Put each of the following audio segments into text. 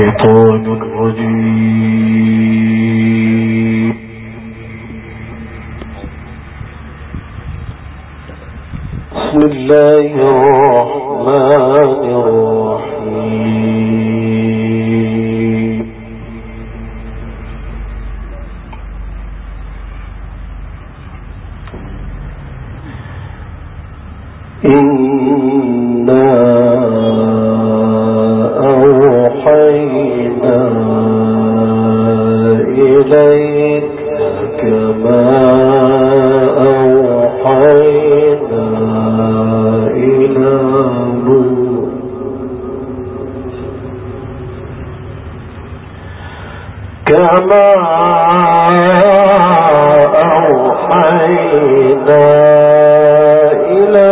الشيطان الرجيم. بسم الله الرحمن الرحيم. إنا أوحينا إليك كما أوحينا إلى نوح كما أوحينا إلى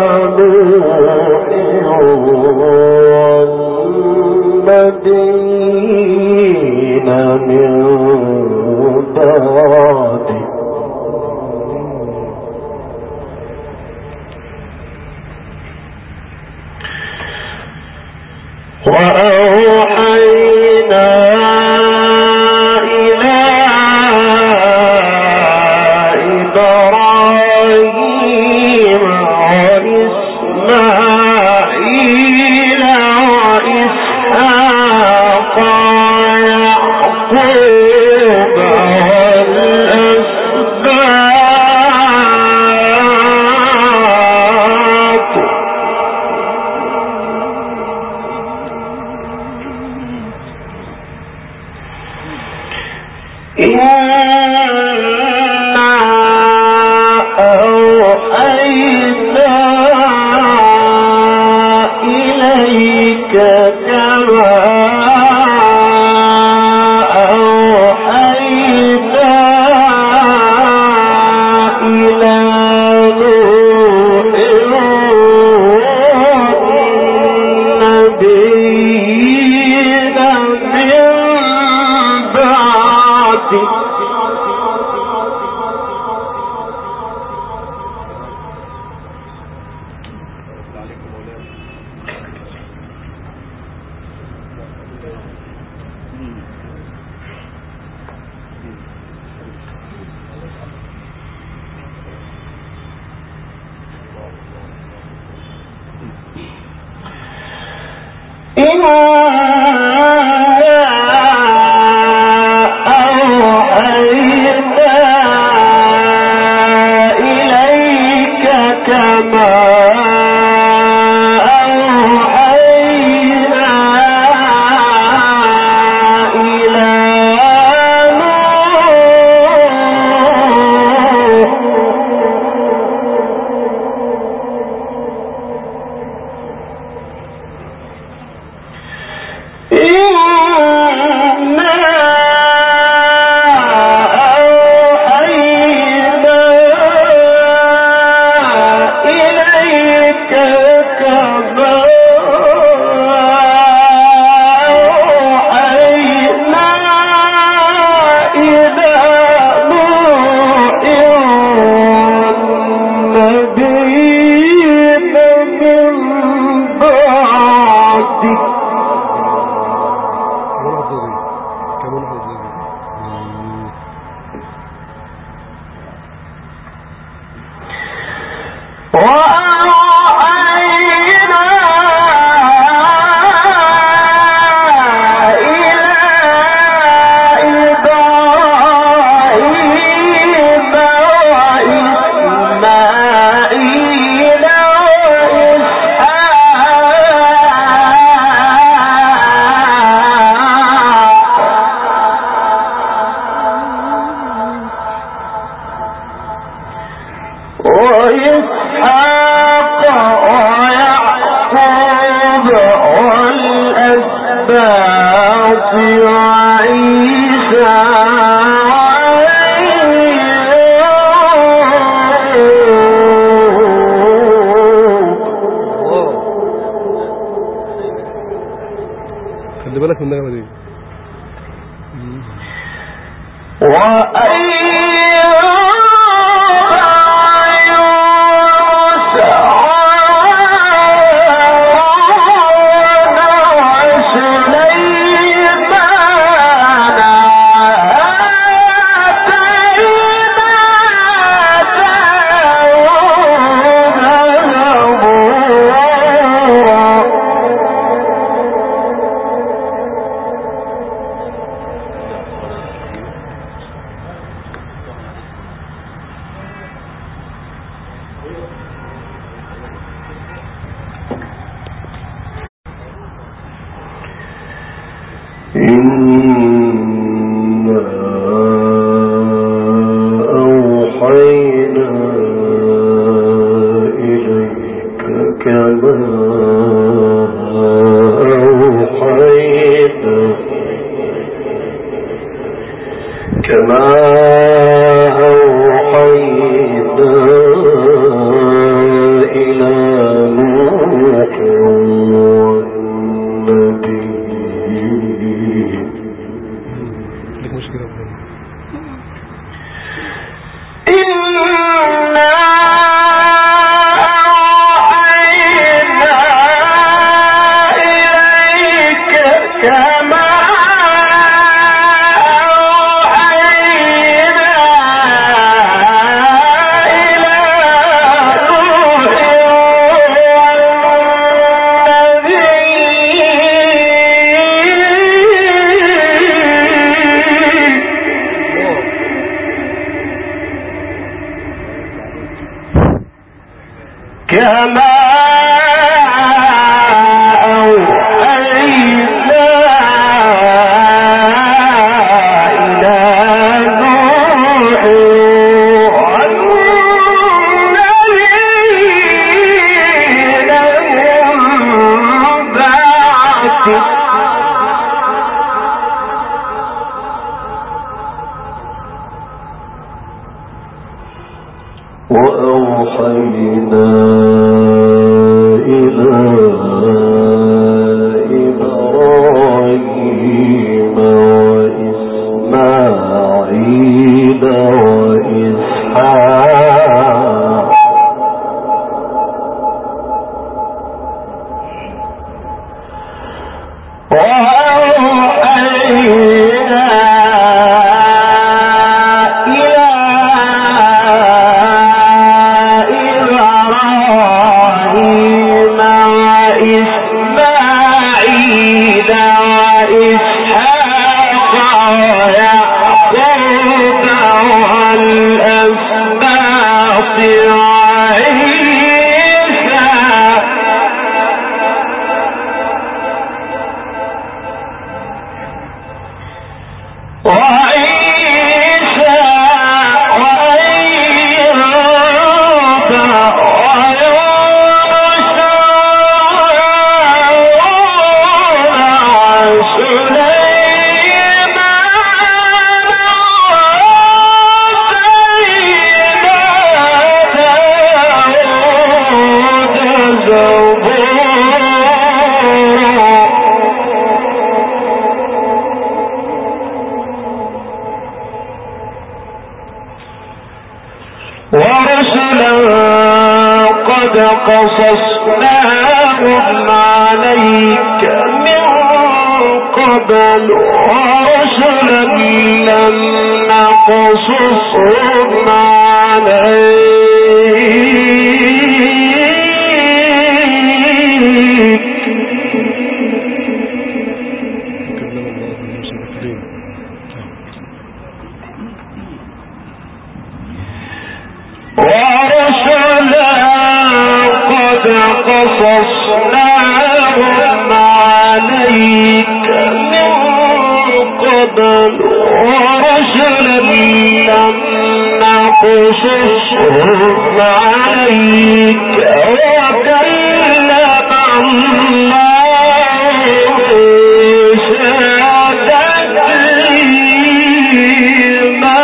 والنبيين من بعده وأوحينا إلى إبراهيم وإسماعيل وإسحاق ويعقوب والأسباط إنا أوحينا إليك كما أوحينا إلى نوح والنبيين من بعده خلي بالك من النغمة دي. ورسلا قد قصصناهم عليك من قبل ورسلا لم نقصصهم عليك قصصناهم عليك من قبل ورسلا لم نقصصهم عليك وكلم الله موسى تكليما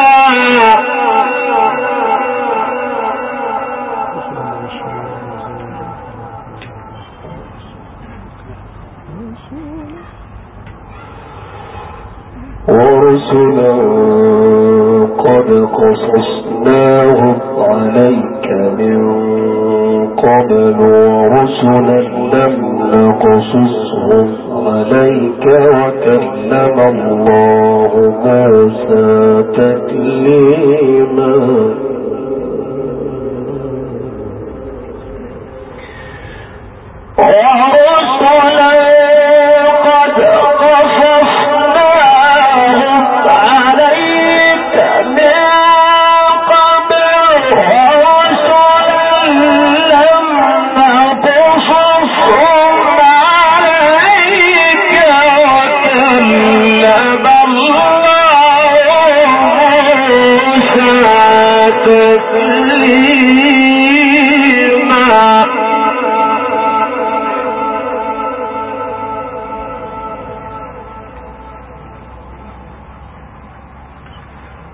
ورسلا قد قصصناهم عليك من قبل ورسلا لم نقصصهم عليك وكلم الله موسى تكليما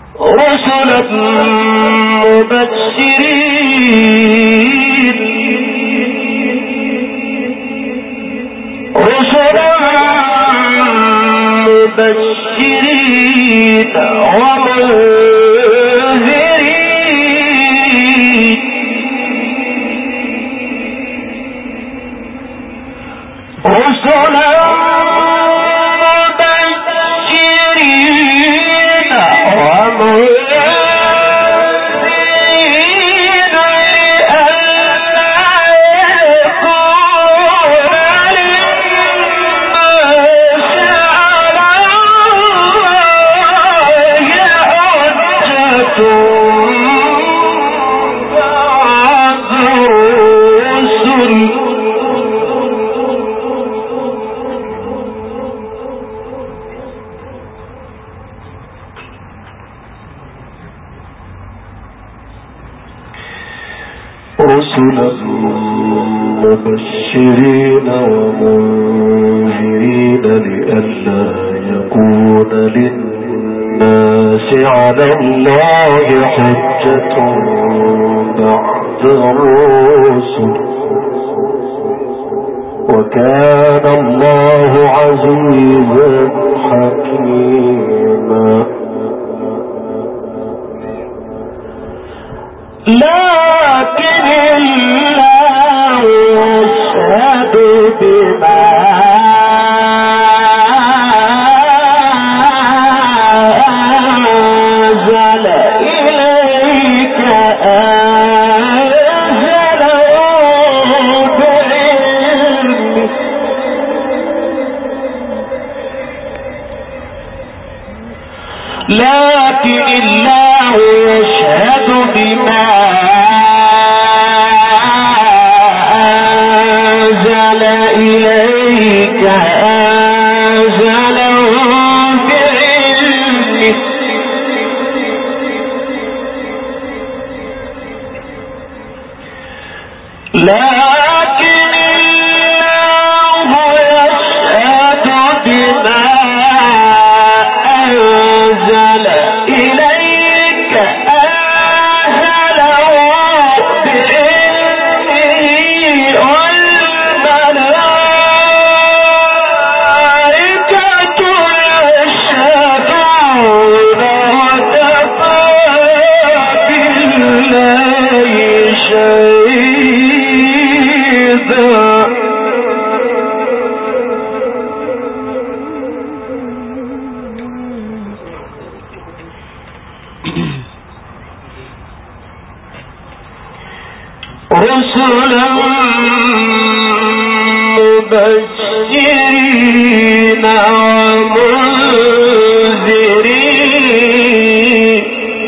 رسلا مبشرين ومنذرين رسلا مبشرين ومنذرين لئلا يكون للناس على الله حجة بعد الرسل وكان الله عزيزا حكيما. لكن الله يشهد بما أنزل إليك لكن الله يشهد بما أنزل إليك أنزله بعلمه لكن الله يشهد بما أنزل إليك أنزله بعلمه والملائكة يشهدون وكفى بالله شهيدا. رسلا مبشرين ومنذرين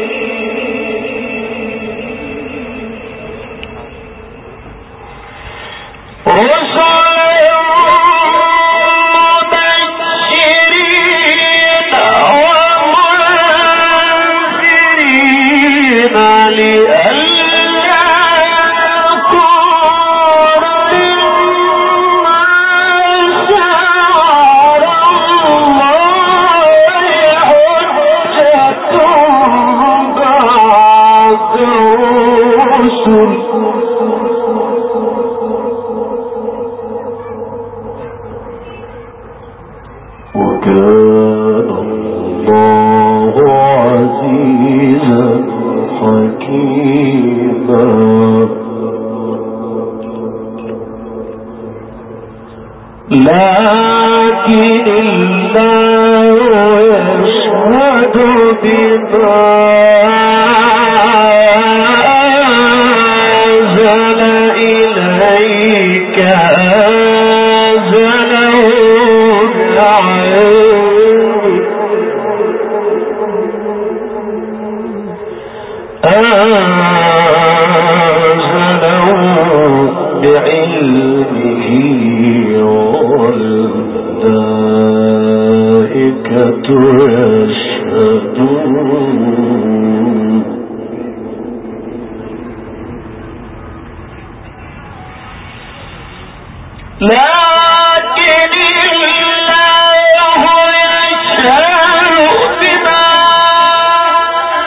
لكن الله يشهد بما أنزل إليك أنزله بعلمه والملائكة يشهدون. لكن الله يشهد بما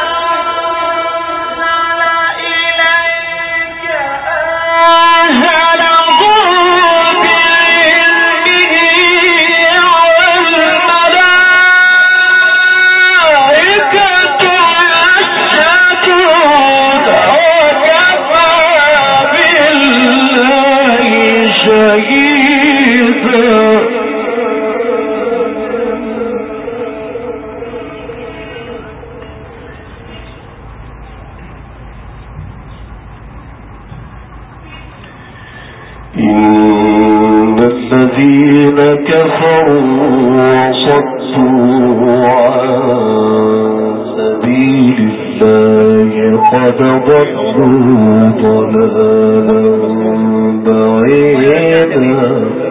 صدوا عن سبيل الله قد ضلوا ضلالا بعيدا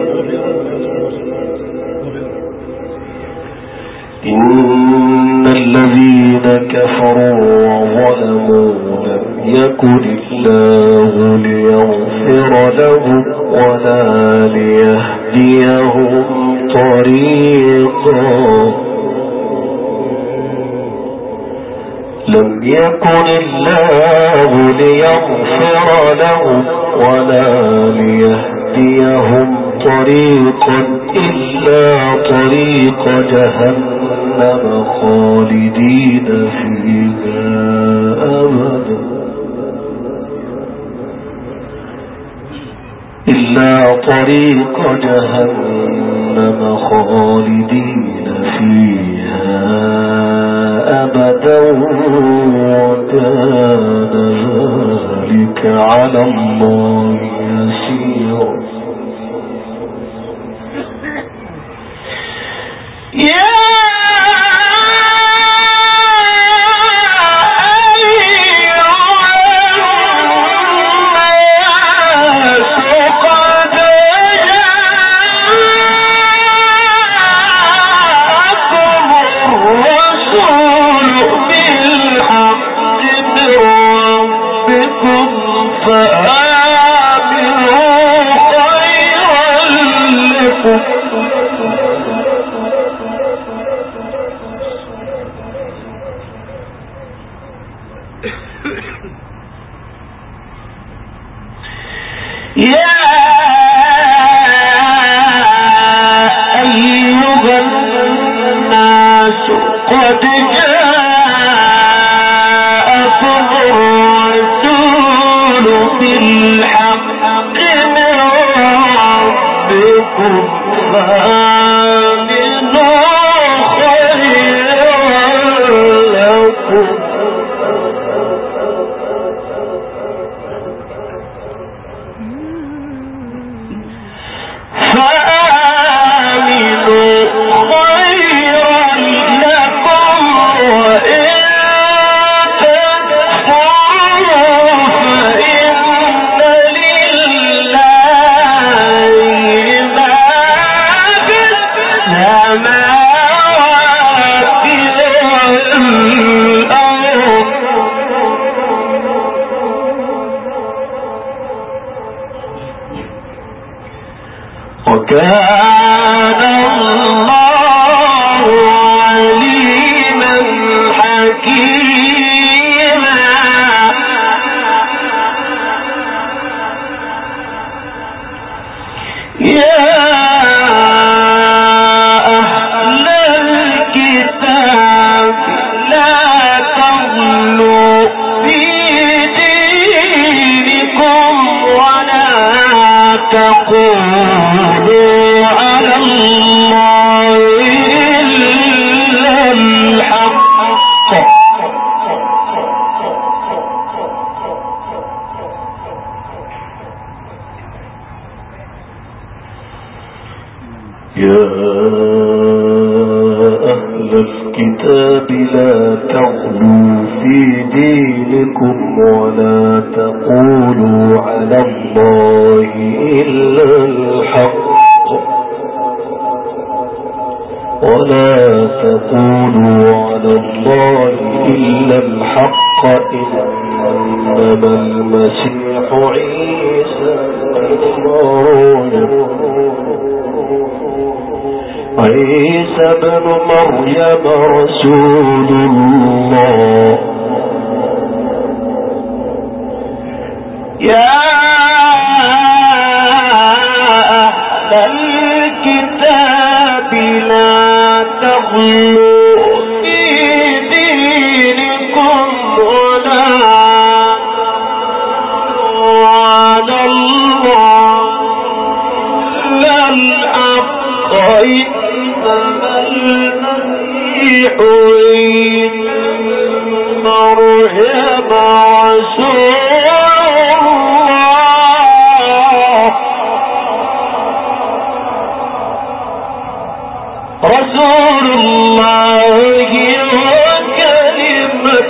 إن الذين كفروا وظلموا لم يكن الله ليغفر لهم ولا ليهديهم طريقا لم يكن الله ليغفر لهم ولا ليهديهم طريقا إلا طريق جهنم خالدين فيها أبدا إلا طريق جهنم خالدين فيها أبدا وكان ذلك على الله يسيرا عيسى بن مريم رسول الله يا أهل الكتاب لا تغلوا في دينكم ولا على الله لا الحق إنما المسيح مريم رسول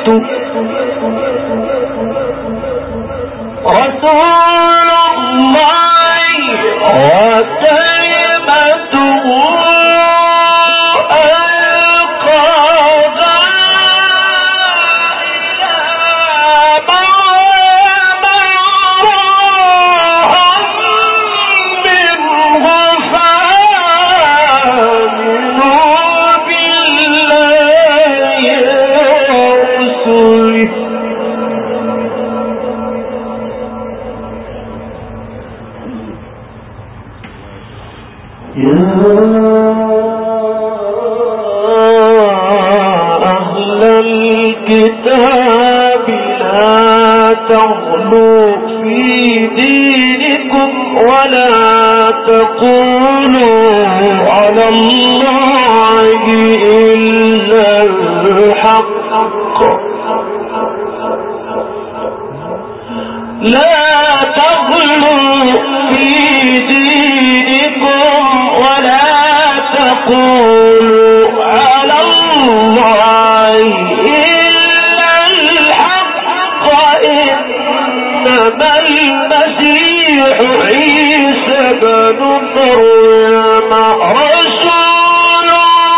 رسول الله وكلمته ألقاها الكتاب لا تغلوا في دينكم ولا تقولوا على الله إلا الحق لا تغلوا في دينكم ولا تقولوا على الله إلا الحق إنما المسيح عيسى بن مريم رسول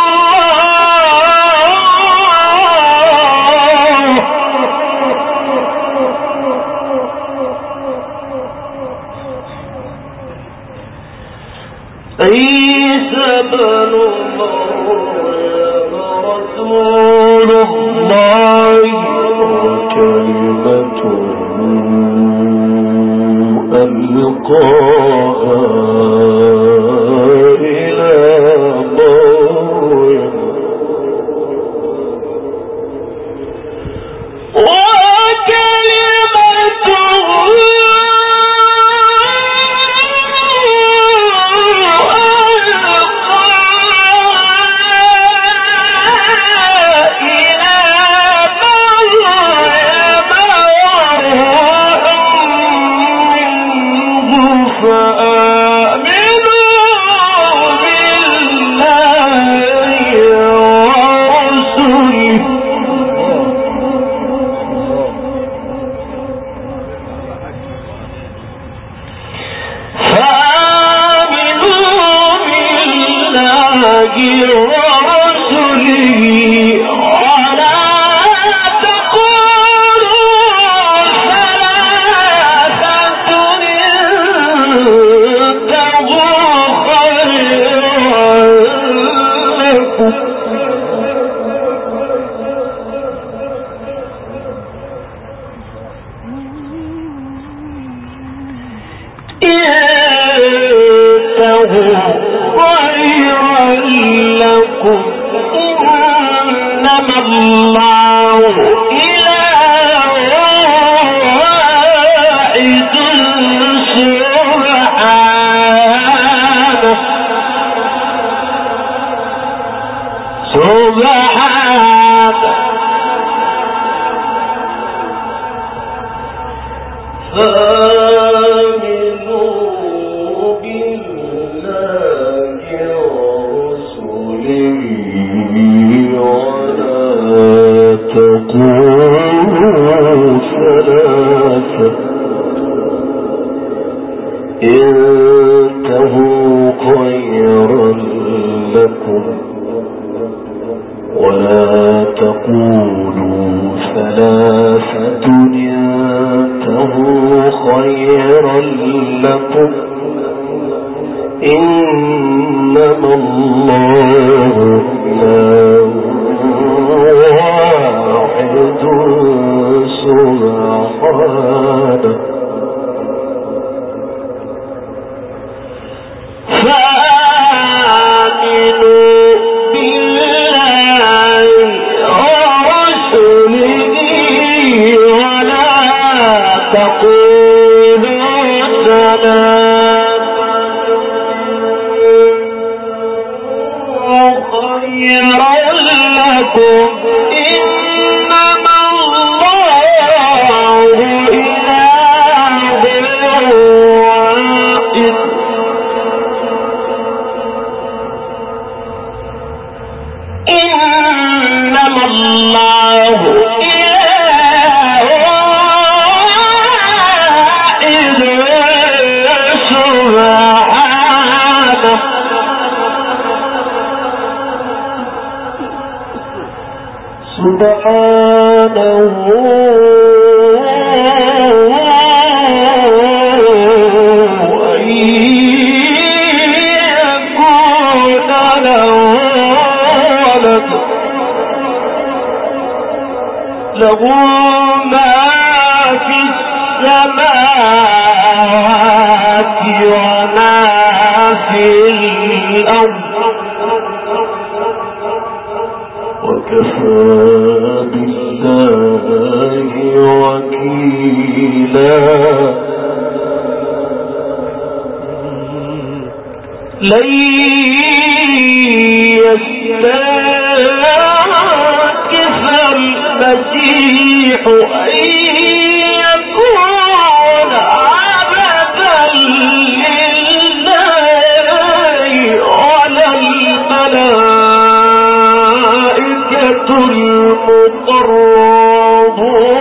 عيسى بن مريم رسول الله وكلمته ألقاها إلى مريم إنما الله إله له ما في السماوات وما في الأرض وكفى بالله وكيلا لن يستنكف المسيح أن يكون عبدا لله ولا الملائكة المقربون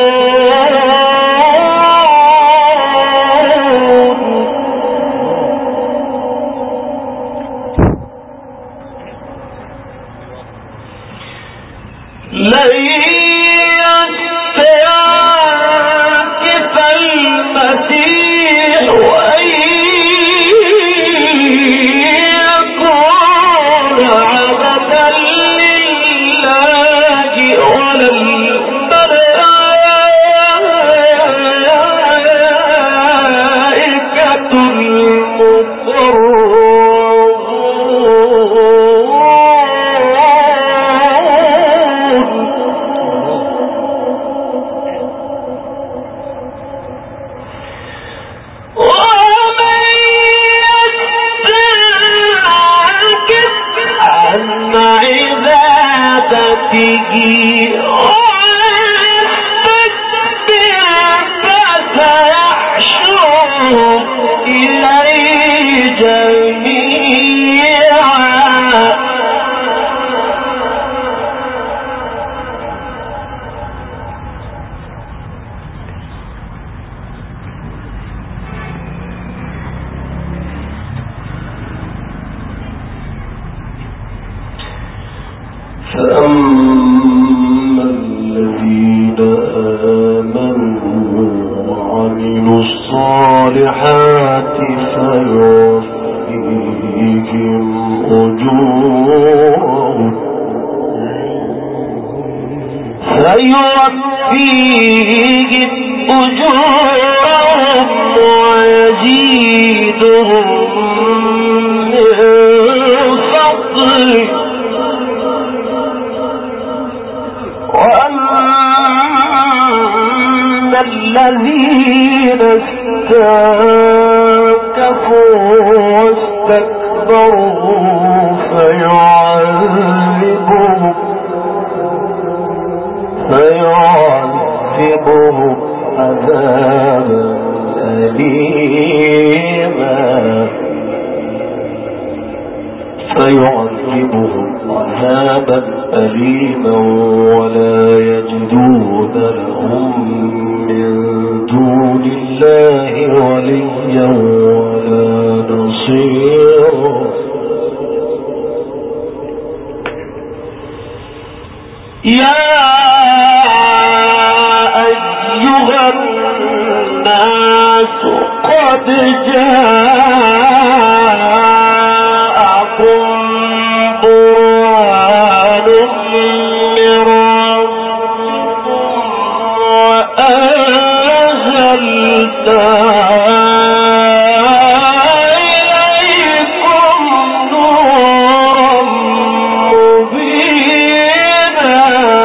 فأما الذين آمنوا وعملوا الصالحات فيوفيهم أجورهم ويزيدهم من فضله وأما الذين استكبروا واستكبروا فيعذبهم عذابا أليما ولا يجدون لهم من دون الله وليا ولا نصيرا يا أيها الناس قد جاءكم برهان من ربكم وأنزلنا إليكم نورا مبينا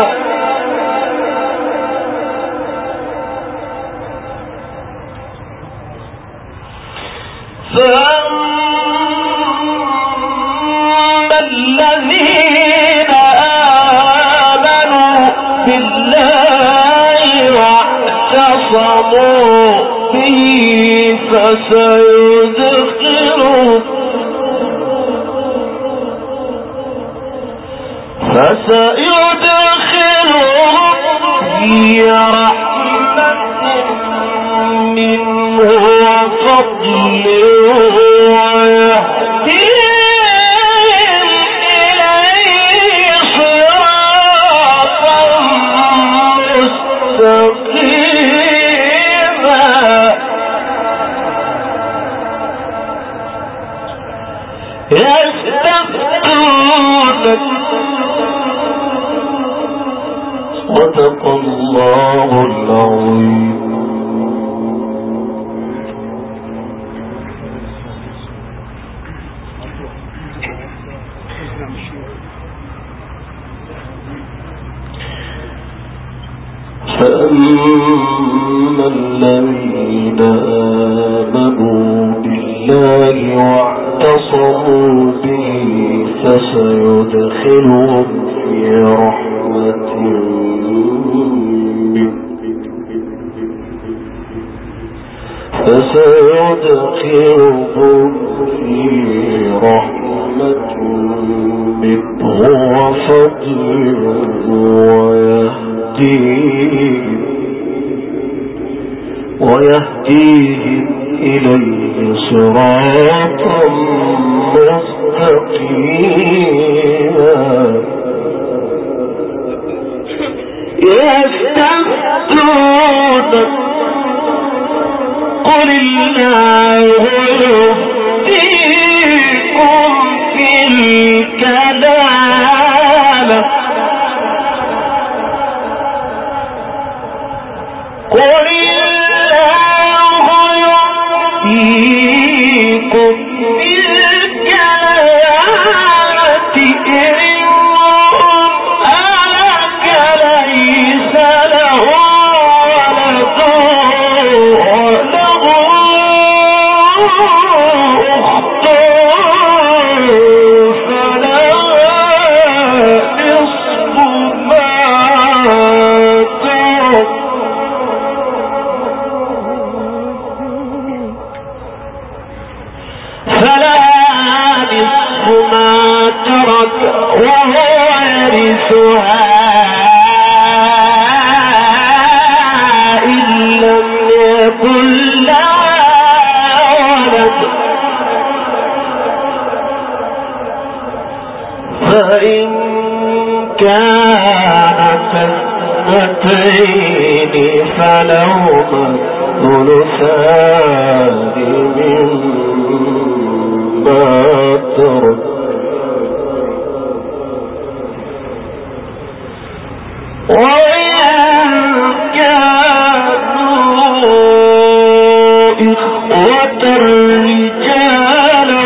فأما الذين آمنوا بالله واعتصموا به فسيدخلهم في رحمة منه وفضل ويهديهم إليه صراطا صدق الله العظيم. فأما الذين آمنوا بالله واعتصموا به فسيدخلهم في رحمة منه وفضل ويهديهم إليه صراطا مستقيما. يستفتونك قل الله يفتيكم في الكلالة قل الله يفتيكم في الكلالة إن هلك ليس له ولد وله أخت فلها نصف ما ترك وهو يرثها إن لم يكن لها ولد فإن كانت اثنتين فلهما الثلثان مما ترك وإن كانوا إخوة رجالا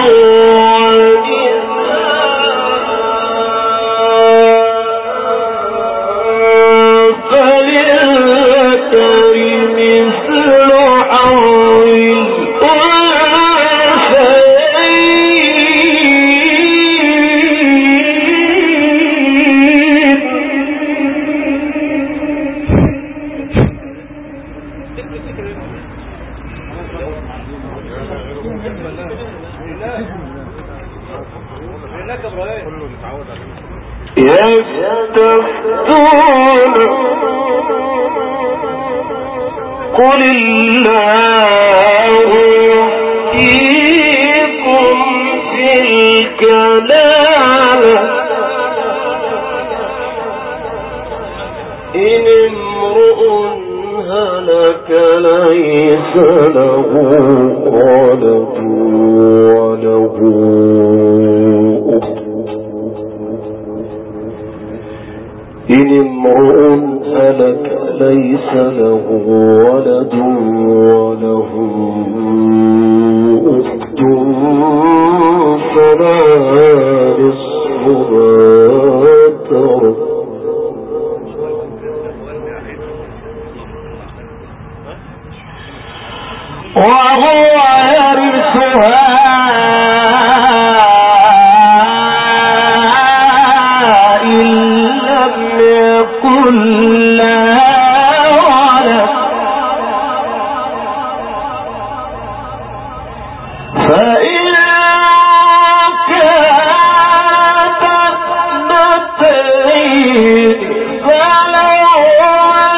ونساء فللذكر مثل حظ يستفتون قل الله يفتيكم في الكلالة إن امرؤ هلك ليس له ولد وله أخت إن امرؤ هلك ليس له ولد وله أخت فلها نصف ما ترك وهو يرثها إن لم يكن لها ولد فإن كانت اثنتين فلهما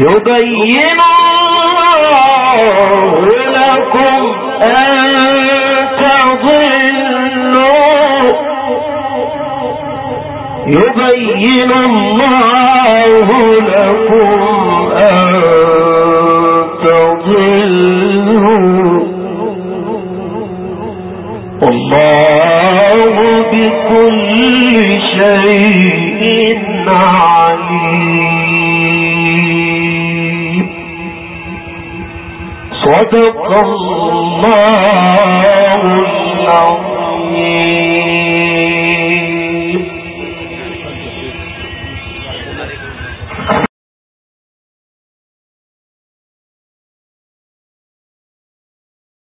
يبين الله لكم أن تضلوا يبين الله لكم أن تضلوا والله بكل شيء عليم. صدق الله العظيم.